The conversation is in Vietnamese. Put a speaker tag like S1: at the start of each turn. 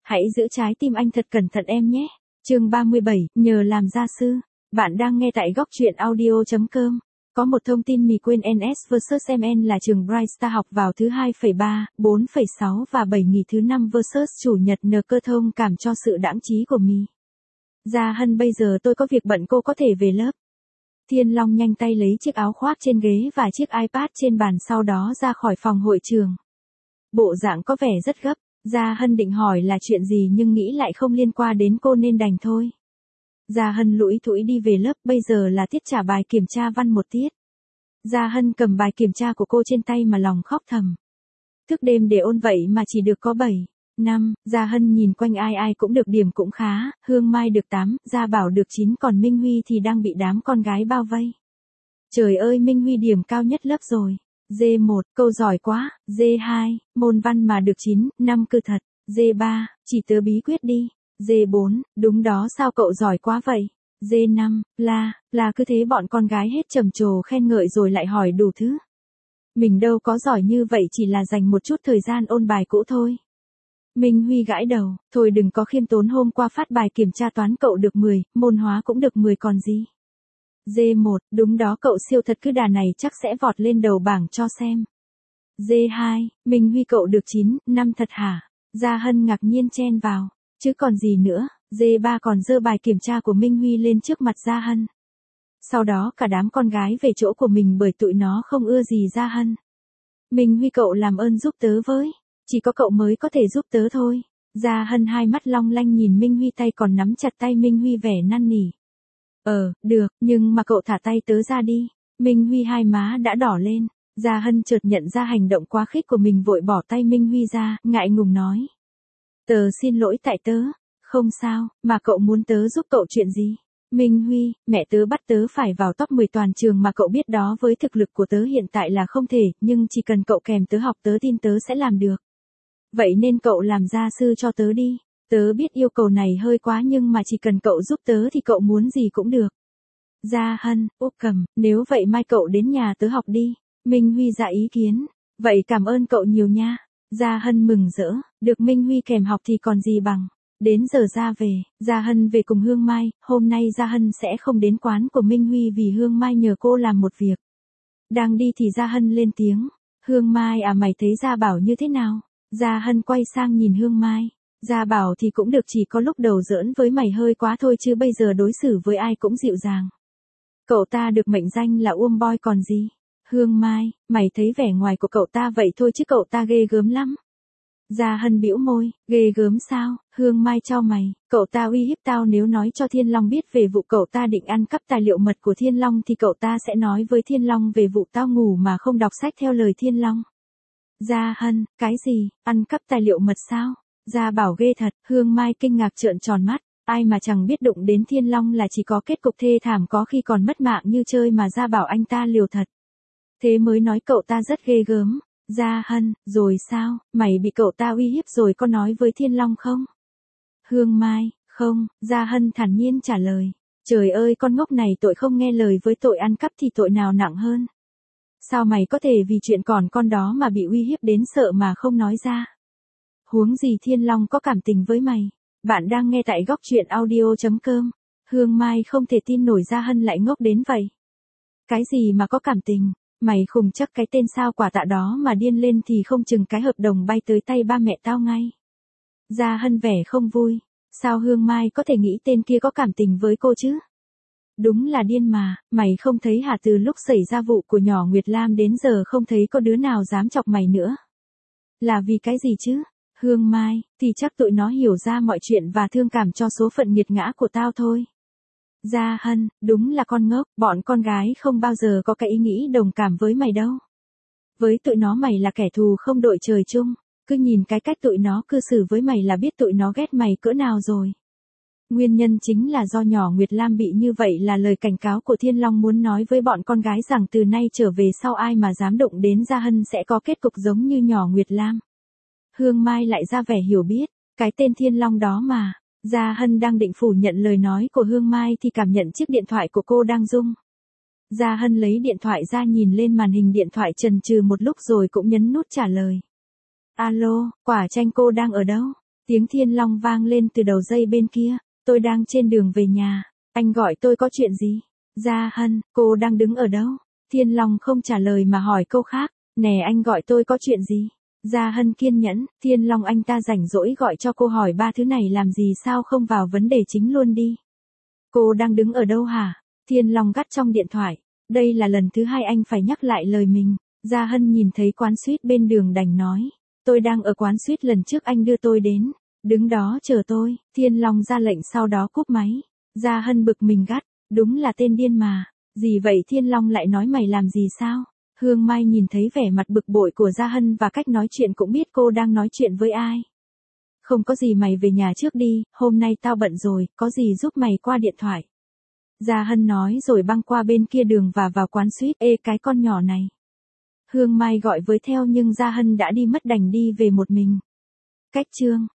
S1: Hãy giữ trái tim anh thật cẩn thận em nhé. Chương 37, nhờ làm gia sư. Bạn đang nghe tại góc truyện audio.com. Có một thông tin mì quên NS vs MN là trường Bright Star học vào thứ 2,3, 4,6 và 7 nghỉ thứ 5 vs chủ nhật N cơ thông cảm cho sự đãng trí của mì. Gia Hân bây giờ tôi có việc bận cô có thể về lớp. Thiên Long nhanh tay lấy chiếc áo khoác trên ghế và chiếc iPad trên bàn sau đó ra khỏi phòng hội trường. Bộ dạng có vẻ rất gấp. Gia Hân định hỏi là chuyện gì nhưng nghĩ lại không liên quan đến cô nên đành thôi. Gia Hân lủi thủi đi về lớp, bây giờ là tiết trả bài kiểm tra văn một tiết. Gia Hân cầm bài kiểm tra của cô trên tay mà lòng khóc thầm. Thức đêm để ôn vậy mà chỉ được có 7, 5, Gia Hân nhìn quanh ai ai cũng được điểm cũng khá, Hương Mai được 8, Gia Bảo được 9 còn Minh Huy thì đang bị đám con gái bao vây. Trời ơi, Minh Huy điểm cao nhất lớp rồi. D1, câu giỏi quá. D2, môn văn mà được 9, 5 cư thật. D3, chỉ tớ bí quyết đi. D4, đúng đó sao cậu giỏi quá vậy. D5, là cứ thế bọn con gái hết trầm trồ khen ngợi rồi lại hỏi đủ thứ. Mình đâu có giỏi như vậy, chỉ là dành một chút thời gian ôn bài cũ thôi. Minh Huy gãi đầu, thôi đừng có khiêm tốn, hôm qua phát bài kiểm tra toán cậu được 10, môn hóa cũng được 10 còn gì. D1, đúng đó cậu siêu thật, cứ đà này chắc sẽ vọt lên đầu bảng cho xem. D2, Minh Huy cậu được 9, 5 thật hả? Gia Hân ngạc nhiên chen vào, chứ còn gì nữa. D3 còn giơ bài kiểm tra của Minh Huy lên trước mặt Gia Hân. Sau đó cả đám con gái về chỗ của mình bởi tụi nó không ưa gì Gia Hân. Minh Huy cậu làm ơn giúp tớ với, chỉ có cậu mới có thể giúp tớ thôi. Gia Hân hai mắt long lanh nhìn Minh Huy, tay còn nắm chặt tay Minh Huy vẻ năn nỉ. Được, nhưng mà cậu thả tay tớ ra đi. Minh Huy hai má đã đỏ lên. Gia Hân chợt nhận ra hành động quá khích của mình, vội bỏ tay Minh Huy ra, ngại ngùng nói. Tớ xin lỗi tại tớ. Không sao, mà cậu muốn tớ giúp cậu chuyện gì? Minh Huy, mẹ tớ bắt tớ phải vào top 10 toàn trường mà cậu biết đó, với thực lực của tớ hiện tại là không thể, nhưng chỉ cần cậu kèm tớ học tớ tin tớ sẽ làm được. Vậy nên cậu làm gia sư cho tớ đi. Tớ biết yêu cầu này hơi quá nhưng mà chỉ cần cậu giúp tớ thì cậu muốn gì cũng được. Gia Hân, cầm, nếu vậy mai cậu đến nhà tớ học đi. Minh Huy ra ý kiến. Vậy cảm ơn cậu nhiều nha. Gia Hân mừng rỡ, được Minh Huy kèm học thì còn gì bằng. Đến giờ ra về, Gia Hân về cùng Hương Mai, hôm nay Gia Hân sẽ không đến quán của Minh Huy vì Hương Mai nhờ cô làm một việc. Đang đi thì Gia Hân lên tiếng. Hương Mai à, mày thấy Gia Bảo như thế nào? Gia Hân quay sang nhìn Hương Mai. Gia Bảo thì cũng được, chỉ có lúc đầu giỡn với mày hơi quá thôi chứ bây giờ đối xử với ai cũng dịu dàng. Cậu ta được mệnh danh là boy còn gì. Hương Mai, mày thấy vẻ ngoài của cậu ta vậy thôi chứ cậu ta ghê gớm lắm. Gia Hân bĩu môi, ghê gớm sao? Hương Mai chau mày, cậu ta uy hiếp tao, nếu nói cho Thiên Long biết về vụ cậu ta định ăn cắp tài liệu mật của Thiên Long thì cậu ta sẽ nói với Thiên Long về vụ tao ngủ mà không đọc sách theo lời Thiên Long. Gia Hân, cái gì, ăn cắp tài liệu mật sao? Gia Bảo ghê thật. Hương Mai kinh ngạc trợn tròn mắt, ai mà chẳng biết đụng đến Thiên Long là chỉ có kết cục thê thảm, có khi còn mất mạng như chơi, mà Gia Bảo anh ta liều thật. Thế mới nói cậu ta rất ghê gớm. Gia Hân, rồi sao, mày bị cậu ta uy hiếp rồi có nói với Thiên Long không? Hương Mai, không, Gia Hân thản nhiên trả lời. Trời ơi, con ngốc này, tội không nghe lời với tội ăn cắp thì tội nào nặng hơn? Sao mày có thể vì chuyện còn con đó mà bị uy hiếp đến sợ mà không nói ra? Huống gì Thiên Long có cảm tình với mày. Bạn đang nghe tại góc truyện audio.com. Hương Mai không thể tin nổi Gia Hân lại ngốc đến vậy. Cái gì mà có cảm tình? Mày khùng chắc, cái tên sao quả tạ đó mà điên lên thì không chừng cái hợp đồng bay tới tay ba mẹ tao ngay. Gia Hân vẻ không vui. Sao Hương Mai có thể nghĩ tên kia có cảm tình với cô chứ? Đúng là điên mà, mày không thấy hả, từ lúc xảy ra vụ của nhỏ Nguyệt Lam đến giờ không thấy có đứa nào dám chọc mày nữa. Là vì cái gì chứ? Hương Mai, thì chắc tụi nó hiểu ra mọi chuyện và thương cảm cho số phận nghiệt ngã của tao thôi. Gia Hân, đúng là con ngốc, bọn con gái không bao giờ có cái ý nghĩ đồng cảm với mày đâu. Với tụi nó mày là kẻ thù không đội trời chung, cứ nhìn cái cách tụi nó cư xử với mày là biết tụi nó ghét mày cỡ nào rồi. Nguyên nhân chính là do nhỏ Nguyệt Lam bị như vậy là lời cảnh cáo của Thiên Long muốn nói với bọn con gái rằng từ nay trở về sau ai mà dám đụng đến Gia Hân sẽ có kết cục giống như nhỏ Nguyệt Lam. Hương Mai lại ra vẻ hiểu biết, cái tên Thiên Long đó mà. Gia Hân đang định phủ nhận lời nói của Hương Mai thì cảm nhận chiếc điện thoại của cô đang rung. Gia Hân lấy điện thoại ra nhìn lên màn hình điện thoại chần chừ một lúc rồi cũng nhấn nút trả lời. Alo, Quả Chanh cô đang ở đâu? Tiếng Thiên Long vang lên từ đầu dây bên kia. Tôi đang trên đường về nhà. Anh gọi tôi có chuyện gì? Gia Hân, cô đang đứng ở đâu? Thiên Long không trả lời mà hỏi câu khác. Nè anh gọi tôi có chuyện gì? Gia Hân kiên nhẫn, Thiên Long anh ta rảnh rỗi gọi cho cô hỏi ba thứ này làm gì sao không vào vấn đề chính luôn đi. Cô đang đứng ở đâu hả? Thiên Long gắt trong điện thoại. Đây là lần thứ hai anh phải nhắc lại lời mình. Gia Hân nhìn thấy quán suýt bên đường đành nói. Tôi đang ở quán suýt lần trước anh đưa tôi đến. Đứng đó chờ tôi. Thiên Long ra lệnh sau đó cúp máy. Gia Hân bực mình gắt. Đúng là tên điên mà. Gì vậy Thiên Long lại nói mày làm gì sao? Hương Mai nhìn thấy vẻ mặt bực bội của Gia Hân và cách nói chuyện cũng biết cô đang nói chuyện với ai. Không có gì mày về nhà trước đi, hôm nay tao bận rồi, có gì giúp mày qua điện thoại. Gia Hân nói rồi băng qua bên kia đường và vào quán suýt. Ê cái con nhỏ này. Hương Mai gọi với theo nhưng Gia Hân đã đi mất đành đi về một mình. Cách chương